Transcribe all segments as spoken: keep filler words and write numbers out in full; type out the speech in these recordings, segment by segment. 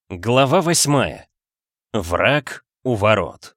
Глава восьмая. Враг у ворот.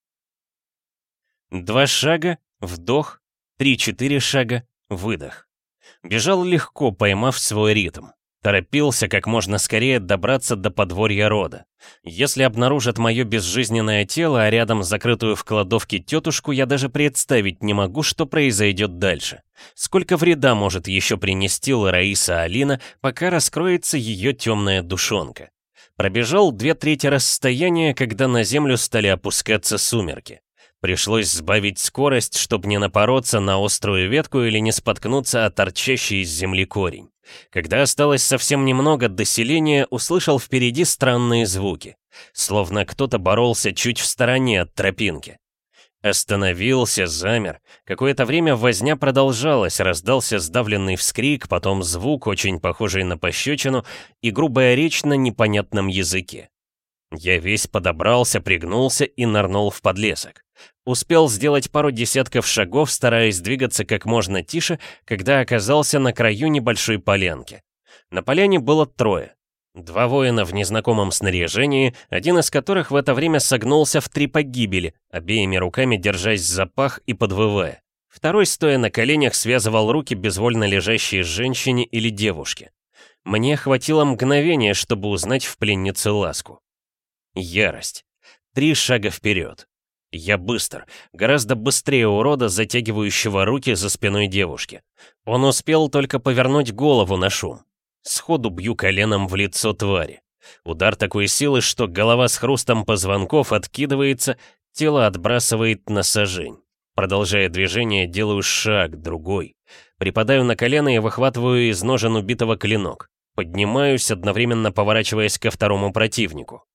Два шага, вдох, три-четыре шага, выдох. Бежал легко, поймав свой ритм. Торопился как можно скорее добраться до подворья рода. Если обнаружат мое безжизненное тело, а рядом закрытую в кладовке тетушку, я даже представить не могу, что произойдет дальше. Сколько вреда может еще принести Лараиса Алина, пока раскроется ее темная душонка. Пробежал две трети расстояния, когда на землю стали опускаться сумерки. Пришлось сбавить скорость, чтобы не напороться на острую ветку или не споткнуться о торчащий из земли корень. Когда осталось совсем немного до селения, услышал впереди странные звуки. Словно кто-то боролся чуть в стороне от тропинки. Остановился, замер. Какое-то время возня продолжалась, раздался сдавленный вскрик, потом звук, очень похожий на пощечину, и грубая речь на непонятном языке. Я весь подобрался, пригнулся и нырнул в подлесок. Успел сделать пару десятков шагов, стараясь двигаться как можно тише, когда оказался на краю небольшой полянки. На поляне было трое. Два воина в незнакомом снаряжении, один из которых в это время согнулся в три погибели, обеими руками держась за пах и подвывая. Второй, стоя на коленях, связывал руки безвольно лежащей женщине или девушке. Мне хватило мгновения, чтобы узнать в пленнице Ласку. Ярость. Три шага вперед. Я быстр, гораздо быстрее урода, затягивающего руки за спиной девушки. Он успел только повернуть голову на шум. Сходу бью коленом в лицо твари. Удар такой силы, что голова с хрустом позвонков откидывается, тело отбрасывает на сажень. Продолжая движение, делаю шаг, другой. Припадаю на колено и выхватываю из ножен убитого клинок. Поднимаюсь, одновременно поворачиваясь ко второму противнику.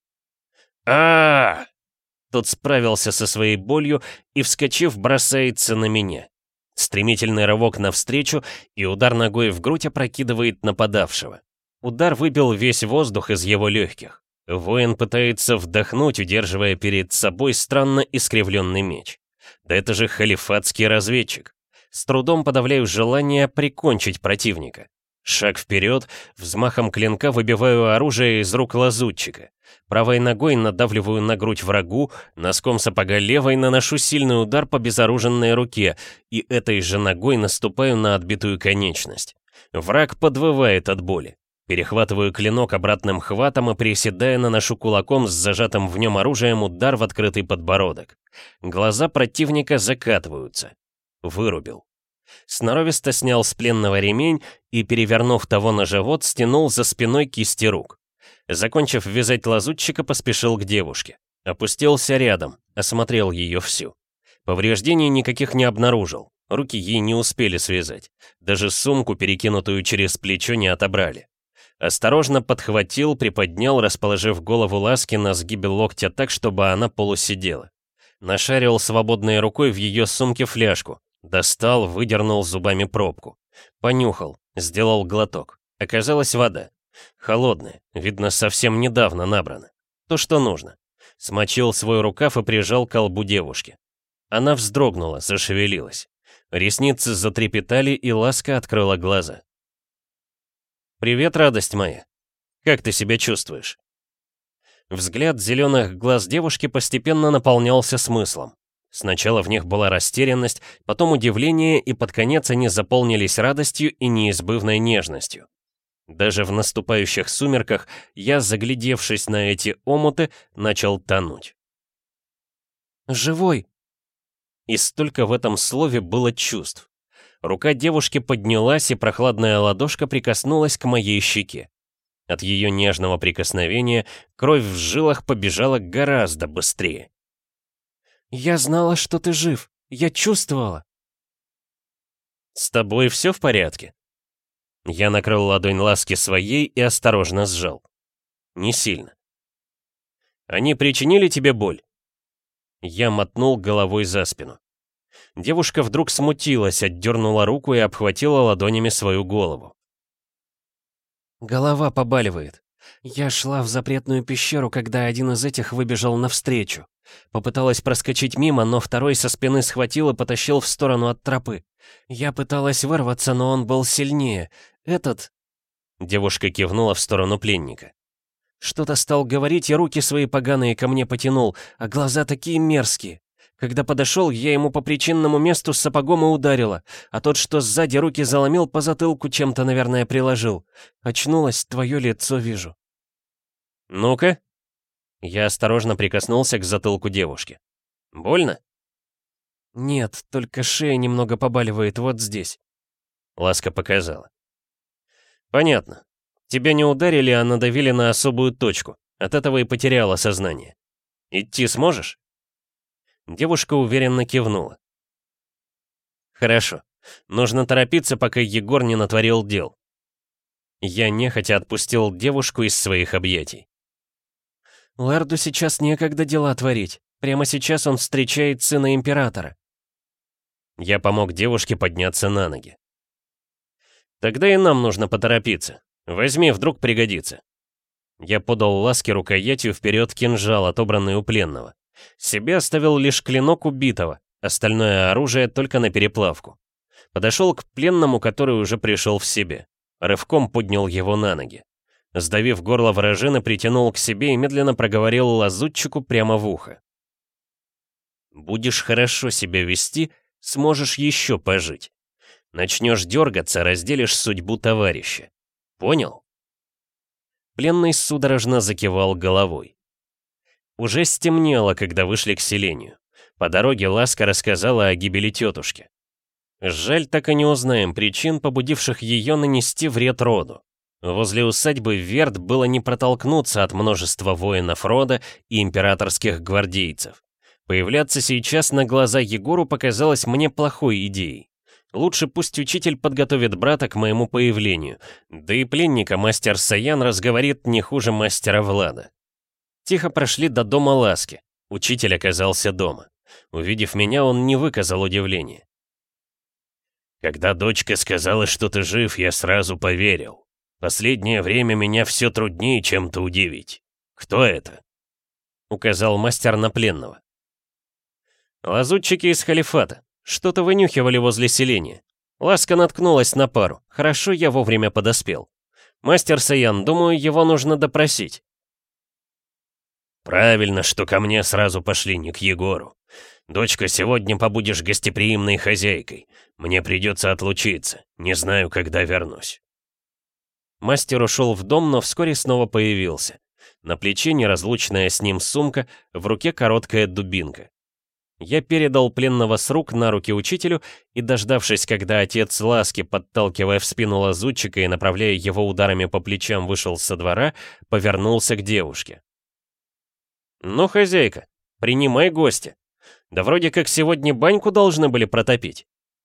а Тот справился со своей болью и, вскочив, бросается на меня. Стремительный рывок навстречу, и удар ногой в грудь опрокидывает нападавшего. Удар выбил весь воздух из его легких. Воин пытается вдохнуть, удерживая перед собой странно искривленный меч. Да это же халифатский разведчик. С трудом подавляю желание прикончить противника. Шаг вперед, взмахом клинка выбиваю оружие из рук лазутчика. Правой ногой надавливаю на грудь врагу, носком сапога левой наношу сильный удар по безоруженной руке и этой же ногой наступаю на отбитую конечность. Враг подвывает от боли. Перехватываю клинок обратным хватом и, приседая, наношу кулаком с зажатым в нем оружием удар в открытый подбородок. Глаза противника закатываются. Вырубил. Сноровисто снял с пленного ремень и, перевернув того на живот, стянул за спиной кисти рук. Закончив вязать лазутчика, поспешил к девушке. Опустился рядом, осмотрел ее всю. Повреждений никаких не обнаружил, руки ей не успели связать. Даже сумку, перекинутую через плечо, не отобрали. Осторожно подхватил, приподнял, расположив голову Ласки на сгибе локтя так, чтобы она полусидела. Нашарил свободной рукой в ее сумке фляжку. Достал, выдернул зубами пробку. Понюхал, сделал глоток. Оказалась вода. Холодная, видно, совсем недавно набрана. То, что нужно. Смочил свой рукав и прижал к колбу девушки. Она вздрогнула, зашевелилась. Ресницы затрепетали, и Ласка открыла глаза. «Привет, радость моя. Как ты себя чувствуешь?» Взгляд зеленых глаз девушки постепенно наполнялся смыслом. Сначала в них была растерянность, потом удивление, и под конец они заполнились радостью и неизбывной нежностью. Даже в наступающих сумерках я, заглядевшись на эти омуты, начал тонуть. «Живой!» И столько в этом слове было чувств. Рука девушки поднялась, и прохладная ладошка прикоснулась к моей щеке. От ее нежного прикосновения кровь в жилах побежала гораздо быстрее. «Я знала, что ты жив. Я чувствовала». «С тобой все в порядке?» Я накрыл ладонь Ласки своей и осторожно сжал. Не сильно. «Они причинили тебе боль?» Я мотнул головой за спину. Девушка вдруг смутилась, отдернула руку и обхватила ладонями свою голову. «Голова побаливает. Я шла в запретную пещеру, когда один из этих выбежал навстречу. Попыталась проскочить мимо, но второй со спины схватил и потащил в сторону от тропы. Я пыталась вырваться, но он был сильнее. Этот...» Девушка кивнула в сторону пленника. Что-то стал говорить и руки свои поганые ко мне потянул, а глаза такие мерзкие. Когда подошел, я ему по причинному месту с сапогом и ударила, а тот, что сзади руки заломил, по затылку чем-то, наверное, приложил. Очнулась, твое лицо вижу. Ну-ка. Я осторожно прикоснулся к затылку девушки. Больно? Нет, только шея немного побаливает вот здесь. Ласка показала. Понятно. Тебя не ударили, а надавили на особую точку. От этого и потеряла сознание. Идти сможешь? Девушка уверенно кивнула. Хорошо. Нужно торопиться, пока Егор не натворил дел. Я нехотя отпустил девушку из своих объятий. Лэрду сейчас некогда дела творить. Прямо сейчас он встречает сына императора. Я помог девушке подняться на ноги. Тогда и нам нужно поторопиться. Возьми, вдруг пригодится. Я подал Ласке рукоятью вперед кинжал, отобранный у пленного. Себе оставил лишь клинок убитого, остальное оружие только на переплавку. Подошел к пленному, который уже пришел в себе. Рывком поднял его на ноги. Сдавив горло вражины, притянул к себе и медленно проговорил лазутчику прямо в ухо. «Будешь хорошо себя вести, сможешь еще пожить. Начнешь дергаться, разделишь судьбу товарища. Понял?» Пленный судорожно закивал головой. Уже стемнело, когда вышли к селению. По дороге Ласка рассказала о гибели тетушки. Жаль, так и не узнаем причин, побудивших ее нанести вред роду. Возле усадьбы Верд было не протолкнуться от множества воинов рода и императорских гвардейцев. Появляться сейчас на глаза Егору показалось мне плохой идеей. Лучше пусть учитель подготовит брата к моему появлению, да и пленника мастер Саян разговорит не хуже мастера Влада. Тихо прошли до дома Ласки. Учитель оказался дома. Увидев меня, он не выказал удивления. «Когда дочка сказала, что ты жив, я сразу поверил. Последнее время меня все труднее чем-то удивить. Кто это?» Указал мастер на пленного. «Лазутчики из халифата. Что-то вынюхивали возле селения. Ласка наткнулась на пару. Хорошо, я вовремя подоспел. Мастер Саян, думаю, его нужно допросить». «Правильно, что ко мне сразу пошли, не к Егору. Дочка, сегодня побудешь гостеприимной хозяйкой. Мне придется отлучиться. Не знаю, когда вернусь». Мастер ушел в дом, но вскоре снова появился. На плече неразлучная с ним сумка, в руке короткая дубинка. Я передал пленного с рук на руки учителю и, дождавшись, когда отец Ласки, подталкивая в спину лазутчика и направляя его ударами по плечам, вышел со двора, повернулся к девушке. «Ну, хозяйка, принимай гостя. Да вроде как сегодня баньку должны были протопить».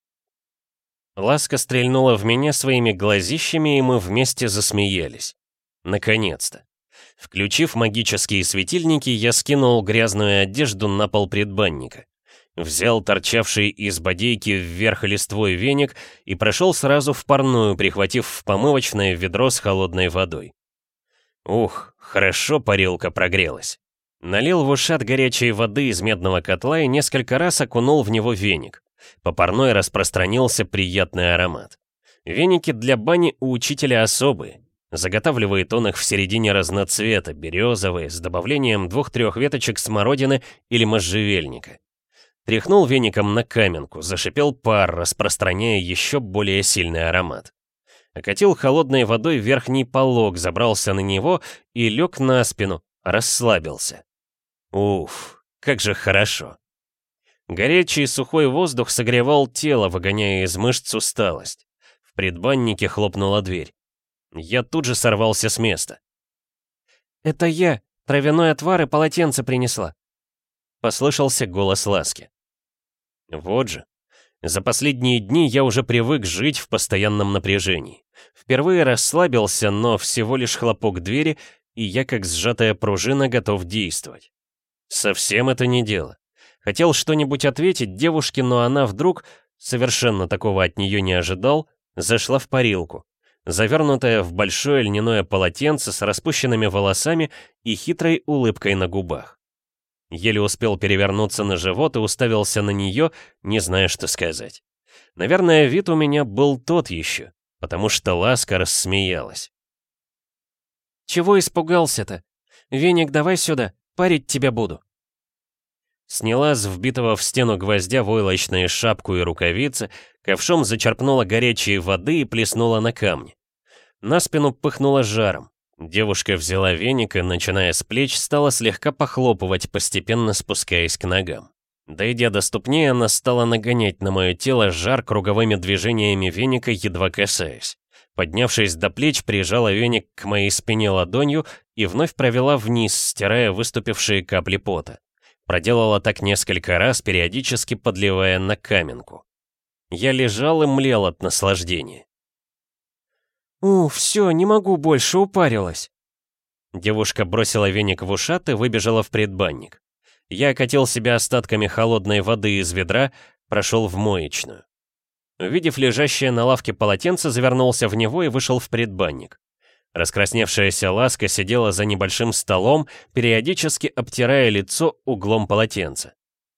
Ласка стрельнула в меня своими глазищами, и мы вместе засмеялись. Наконец-то. Включив магические светильники, я скинул грязную одежду на пол предбанника. Взял торчавший из бодейки вверх листвой веник и прошел сразу в парную, прихватив в помывочное ведро с холодной водой. Ух, хорошо парилка прогрелась. Налил в ушат горячей воды из медного котла и несколько раз окунул в него веник. По парной распространился приятный аромат. Веники для бани у учителя особые. Заготавливает он их в середине разноцвета, березовые, с добавлением двух-трех веточек смородины или можжевельника. Тряхнул веником на каменку, зашипел пар, распространяя еще более сильный аромат. Окатил холодной водой верхний полог, забрался на него и лег на спину, расслабился. Уф, как же хорошо. Горячий сухой воздух согревал тело, выгоняя из мышц усталость. В предбаннике хлопнула дверь. Я тут же сорвался с места. «Это я, травяной отвар и полотенце принесла», — послышался голос Ласки. Вот же. За последние дни я уже привык жить в постоянном напряжении. Впервые расслабился, но всего лишь хлопок двери, и я, как сжатая пружина, готов действовать. Совсем это не дело. Хотел что-нибудь ответить девушке, но она вдруг, совершенно такого от нее не ожидал, зашла в парилку, завернутая в большое льняное полотенце с распущенными волосами и хитрой улыбкой на губах. Еле успел перевернуться на живот и уставился на нее, не зная, что сказать. Наверное, вид у меня был тот еще, потому что Ласка рассмеялась. Чего испугался-то? Веник давай сюда, парить тебя буду». Сняла с вбитого в стену гвоздя войлочную шапку и рукавицы, ковшом зачерпнула горячей воды и плеснула на камни. На спину пыхнула жаром. Девушка взяла веник и, начиная с плеч, стала слегка похлопывать, постепенно спускаясь к ногам. Дойдя до ступней, она стала нагонять на мое тело жар круговыми движениями веника, едва касаясь. Поднявшись до плеч, прижала веник к моей спине ладонью и вновь провела вниз, стирая выступившие капли пота. Проделала так несколько раз, периодически подливая на каменку. Я лежал и млел от наслаждения. «У, все, не могу больше, упарилась». Девушка бросила веник в ушат и выбежала в предбанник. Я окатил себя остатками холодной воды из ведра, прошел в моечную. Увидев лежащее на лавке полотенце, завернулся в него и вышел в предбанник. Раскрасневшаяся Ласка сидела за небольшим столом, периодически обтирая лицо углом полотенца.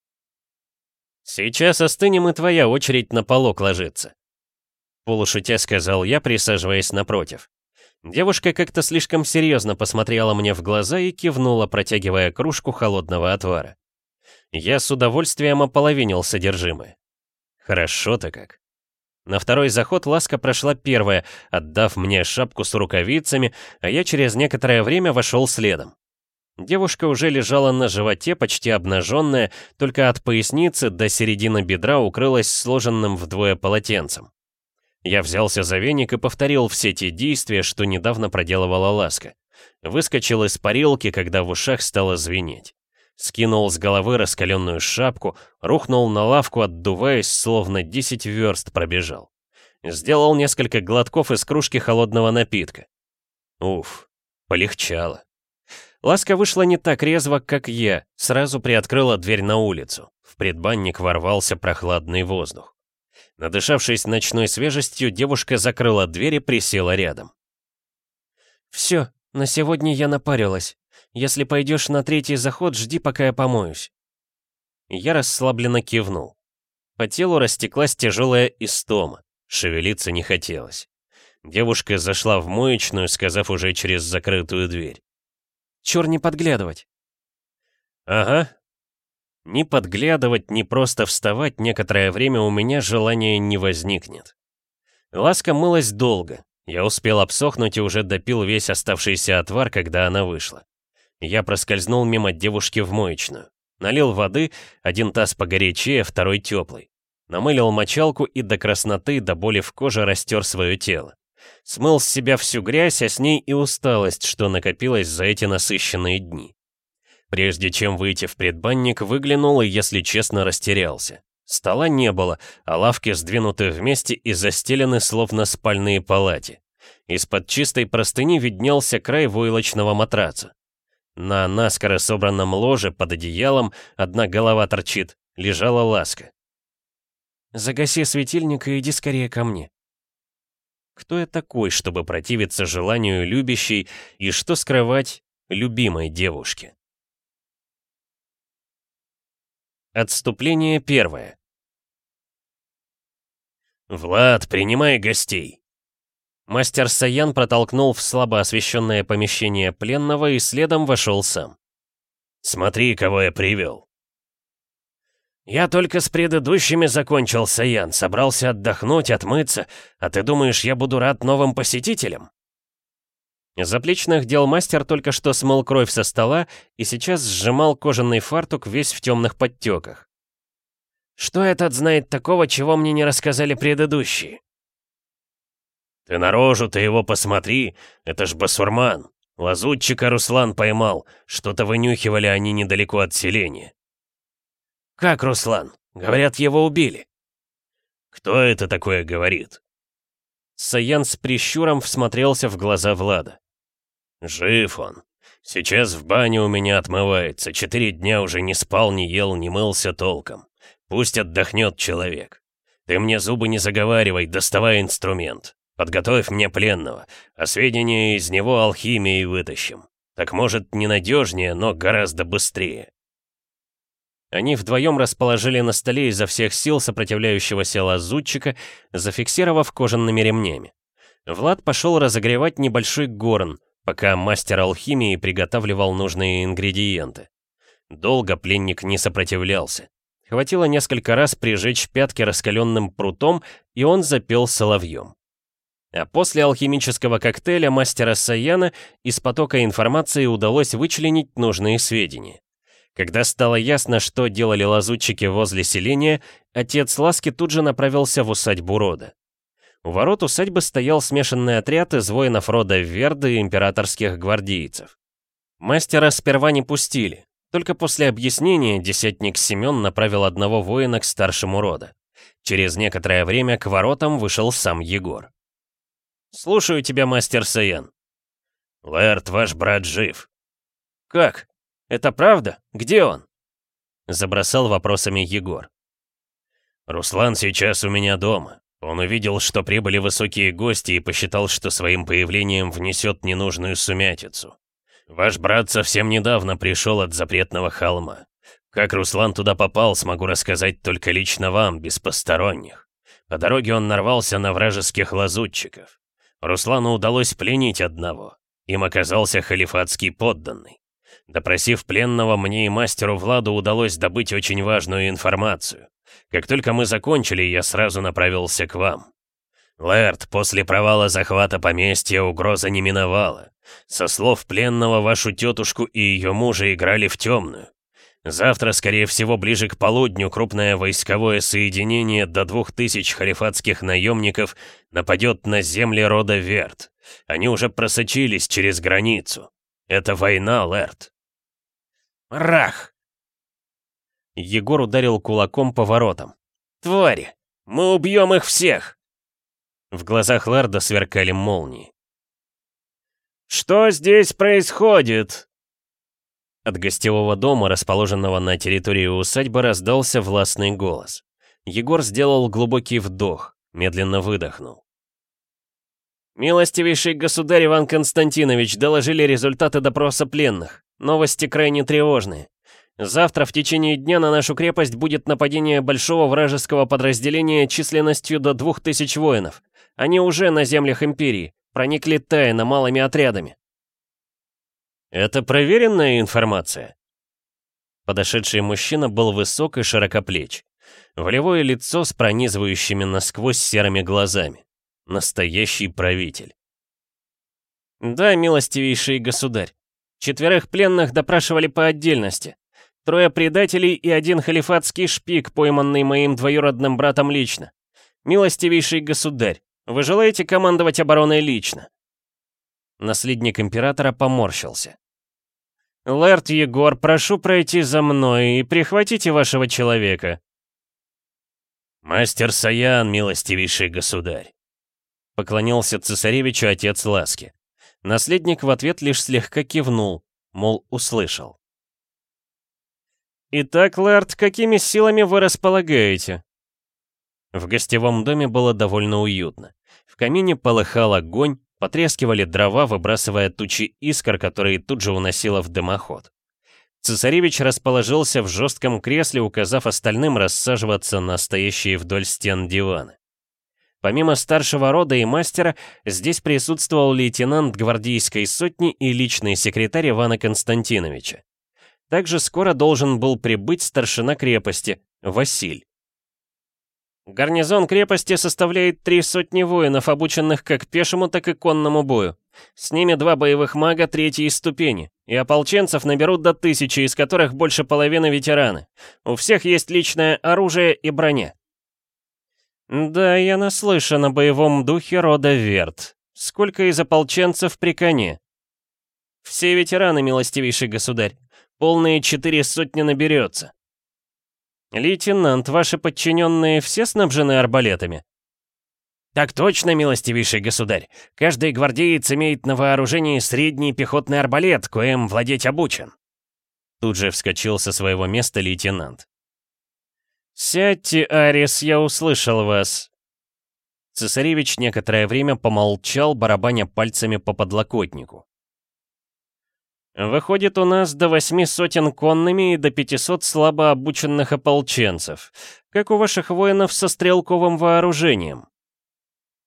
«Сейчас остынем, и твоя очередь на полок ложится», — полушутя сказал я, присаживаясь напротив. Девушка как-то слишком серьезно посмотрела мне в глаза и кивнула, протягивая кружку холодного отвара. Я с удовольствием ополовинил содержимое. Хорошо-то как. На второй заход Ласка прошла первая, отдав мне шапку с рукавицами, а я через некоторое время вошел следом. Девушка уже лежала на животе, почти обнаженная, только от поясницы до середины бедра укрылась сложенным вдвое полотенцем. Я взялся за веник и повторил все те действия, что недавно проделывала Ласка. Выскочил из парилки, когда в ушах стало звенеть. Скинул с головы раскаленную шапку, рухнул на лавку, отдуваясь, словно десять верст пробежал. Сделал несколько глотков из кружки холодного напитка. Уф, полегчало. Ласка вышла не так резво, как я, сразу приоткрыла дверь на улицу. В предбанник ворвался прохладный воздух. Надышавшись ночной свежестью, девушка закрыла дверь и присела рядом. «Все, на сегодня я напарилась. Если пойдешь на третий заход, жди, пока я помоюсь». Я расслабленно кивнул. По телу растеклась тяжелая истома, шевелиться не хотелось. Девушка зашла в моечную, сказав уже через закрытую дверь. «Чур не подглядывать». «Ага». Ни подглядывать, ни просто вставать некоторое время у меня желания не возникнет. Ласка мылась долго. Я успел обсохнуть и уже допил весь оставшийся отвар, когда она вышла. Я проскользнул мимо девушки в моечную. Налил воды, один таз погорячее, второй теплый. Намылил мочалку и до красноты, до боли в коже растер свое тело. Смыл с себя всю грязь, а с ней и усталость, что накопилось за эти насыщенные дни. Прежде чем выйти в предбанник, выглянул и, если честно, растерялся. Стола не было, а лавки сдвинуты вместе и застелены, словно спальные палати. Из-под чистой простыни виднелся край войлочного матраца. На наскоро собранном ложе под одеялом, одна голова торчит, лежала Ласка. «Загаси светильник и иди скорее ко мне». Кто я такой, чтобы противиться желанию любящей и, что скрывать, любимой девушки? Отступление первое. «Влад, принимай гостей!» Мастер Саян протолкнул в слабо освещенное помещение пленного и следом вошел сам. «Смотри, кого я привел!» «Я только с предыдущими закончил, Саян, собрался отдохнуть, отмыться, а ты думаешь, я буду рад новым посетителям?» Заплечных дел мастер только что смыл кровь со стола и сейчас сжимал кожаный фартук весь в темных подтеках. «Что этот знает такого, чего мне не рассказали предыдущие?» «Ты на рожу-то его посмотри, это ж басурман. Лазутчика Руслан поймал, что-то вынюхивали они недалеко от селения». «Как Руслан? Говорят, его убили». «Кто это такое говорит?» Саян с прищуром всмотрелся в глаза Влада. «Жив он. Сейчас в бане у меня отмывается. Четыре дня уже не спал, не ел, не мылся толком. Пусть отдохнет человек. Ты мне зубы не заговаривай, доставай инструмент. Подготовь мне пленного, а сведения из него алхимией вытащим. Так может, ненадежнее, но гораздо быстрее». Они вдвоем расположили на столе изо всех сил сопротивляющегося лазутчика, зафиксировав кожаными ремнями. Влад пошел разогревать небольшой горн, пока мастер алхимии приготавливал нужные ингредиенты. Долго пленник не сопротивлялся. Хватило несколько раз прижечь пятки раскаленным прутом, и он запел соловьем. А после алхимического коктейля мастера Саяна из потока информации удалось вычленить нужные сведения. Когда стало ясно, что делали лазутчики возле селения, отец Ласки тут же направился в усадьбу рода. У ворот усадьбы стоял смешанный отряд из воинов рода Верды и императорских гвардейцев. Мастера сперва не пустили. Только после объяснения десятник Семен направил одного воина к старшему рода. Через некоторое время к воротам вышел сам Егор. «Слушаю тебя, мастер Саян». «Лэрд, ваш брат жив». «Как? Это правда? Где он?» Забросал вопросами Егор. «Руслан сейчас у меня дома. Он увидел, что прибыли высокие гости и посчитал, что своим появлением внесет ненужную сумятицу. Ваш брат совсем недавно пришел от запретного холма. Как Руслан туда попал, смогу рассказать только лично вам, без посторонних. По дороге он нарвался на вражеских лазутчиков. Руслану удалось пленить одного. Им оказался халифатский подданный. Допросив пленного, мне и мастеру Владу удалось добыть очень важную информацию. Как только мы закончили, я сразу направился к вам. Лэрд, после провала захвата поместья угроза не миновала. Со слов пленного, вашу тетушку и ее мужа играли в темную. Завтра, скорее всего, ближе к полудню, крупное войсковое соединение до двух тысяч халифатских наемников нападет на земли рода Верд. Они уже просочились через границу. Это война, Лэрд. Рах! Егор ударил кулаком по воротам. «Твари! Мы убьем их всех!» В глазах Лэрда сверкали молнии. «Что здесь происходит?» От гостевого дома, расположенного на территории усадьбы, раздался властный голос. Егор сделал глубокий вдох, медленно выдохнул. «Милостивейший государь Иван Константинович, доложили результаты допроса пленных. Новости крайне тревожные. Завтра в течение дня на нашу крепость будет нападение большого вражеского подразделения численностью до двух тысяч воинов. Они уже на землях империи, проникли тайно малыми отрядами». «Это проверенная информация?» Подошедший мужчина был высок и широкоплеч. Волевое лицо с пронизывающими насквозь серыми глазами. Настоящий правитель. «Да, милостивейший государь. Четверых пленных допрашивали по отдельности. Трое предателей и один халифатский шпик, пойманный моим двоюродным братом лично. Милостивейший государь, вы желаете командовать обороной лично?» Наследник императора поморщился. «Лэрд Егор, прошу пройти за мной и прихватите вашего человека». «Мастер Саян, милостивейший государь», — поклонился цесаревичу отец Ласки. Наследник в ответ лишь слегка кивнул, мол, услышал. «Итак, Лэрд, какими силами вы располагаете?» В гостевом доме было довольно уютно. В камине полыхал огонь, потрескивали дрова, выбрасывая тучи искр, которые тут же уносило в дымоход. Цесаревич расположился в жестком кресле, указав остальным рассаживаться на стоящие вдоль стен диваны. Помимо старшего рода и мастера, здесь присутствовал лейтенант гвардейской сотни и личный секретарь Ивана Константиновича. Также скоро должен был прибыть старшина крепости, Василь. Гарнизон крепости составляет три сотни воинов, обученных как пешему, так и конному бою. С ними два боевых мага третьей ступени, и ополченцев наберут до тысячи, из которых больше половины ветераны. У всех есть личное оружие и броня. Да, я наслышан о боевом духе рода Верд. Сколько из ополченцев при коне? Все ветераны, милостивейший государь. Полные четыре сотни наберется. «Лейтенант, ваши подчиненные все снабжены арбалетами?» «Так точно, милостивейший государь. Каждый гвардеец имеет на вооружении средний пехотный арбалет, коим владеть обучен». Тут же вскочил со своего места лейтенант. «Сядьте, Арис, я услышал вас». Цесаревич некоторое время помолчал, барабаня пальцами по подлокотнику. «Выходит, у нас до восьми сотен конными и до пятисот слабо обученных ополченцев. Как у ваших воинов со стрелковым вооружением?»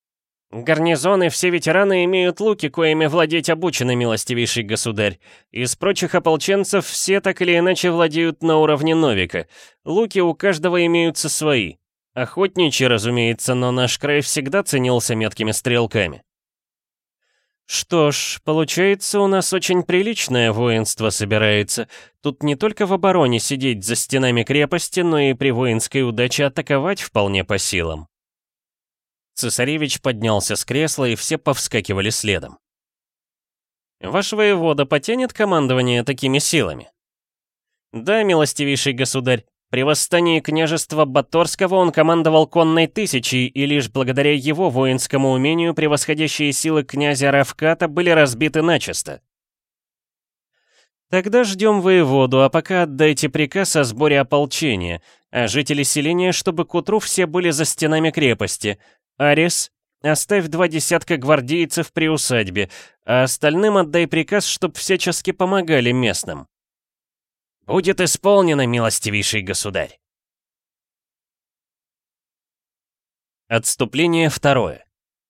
Гарнизоны, все ветераны имеют луки, коими владеть обучены, милостивейший государь. Из прочих ополченцев все так или иначе владеют на уровне Новика. Луки у каждого имеются свои. Охотничьи, разумеется, но наш край всегда ценился меткими стрелками. Что ж, получается, у нас очень приличное воинство собирается. Тут не только в обороне сидеть за стенами крепости, но и при воинской удаче атаковать вполне по силам. Цесаревич поднялся с кресла, и все повскакивали следом. «Ваш воевода потянет командование такими силами?» «Да, милостивейший государь, при восстании княжества Баторского он командовал конной тысячей, и лишь благодаря его воинскому умению превосходящие силы князя Равката были разбиты начисто». «Тогда ждем воеводу, а пока отдайте приказ о сборе ополчения, а жители селения, чтобы к утру все были за стенами крепости. Арес, оставь два десятка гвардейцев при усадьбе, а остальным отдай приказ, чтоб всячески помогали местным». «Будет исполнено, милостивейший государь». Отступление второе.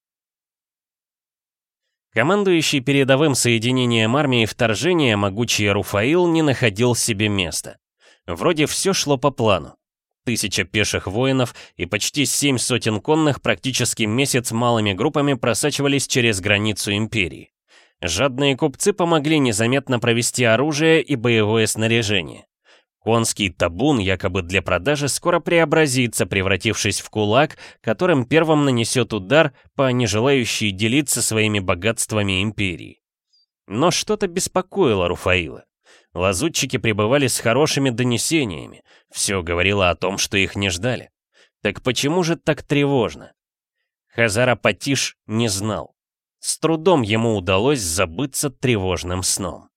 Командующий передовым соединением армии вторжения могучий Руфаил не находил себе места. Вроде все шло по плану. Тысяча пеших воинов и почти семь сотен конных практически месяц малыми группами просачивались через границу империи. Жадные купцы помогли незаметно провести оружие и боевое снаряжение. Конский табун, якобы для продажи, скоро преобразится, превратившись в кулак, которым первым нанесет удар по нежелающей делиться своими богатствами империи. Но что-то беспокоило Руфаила. Лазутчики прибывали с хорошими донесениями. Все говорило о том, что их не ждали. Так почему же так тревожно? Хазар-ап-Патиш не знал. С трудом ему удалось забыться тревожным сном.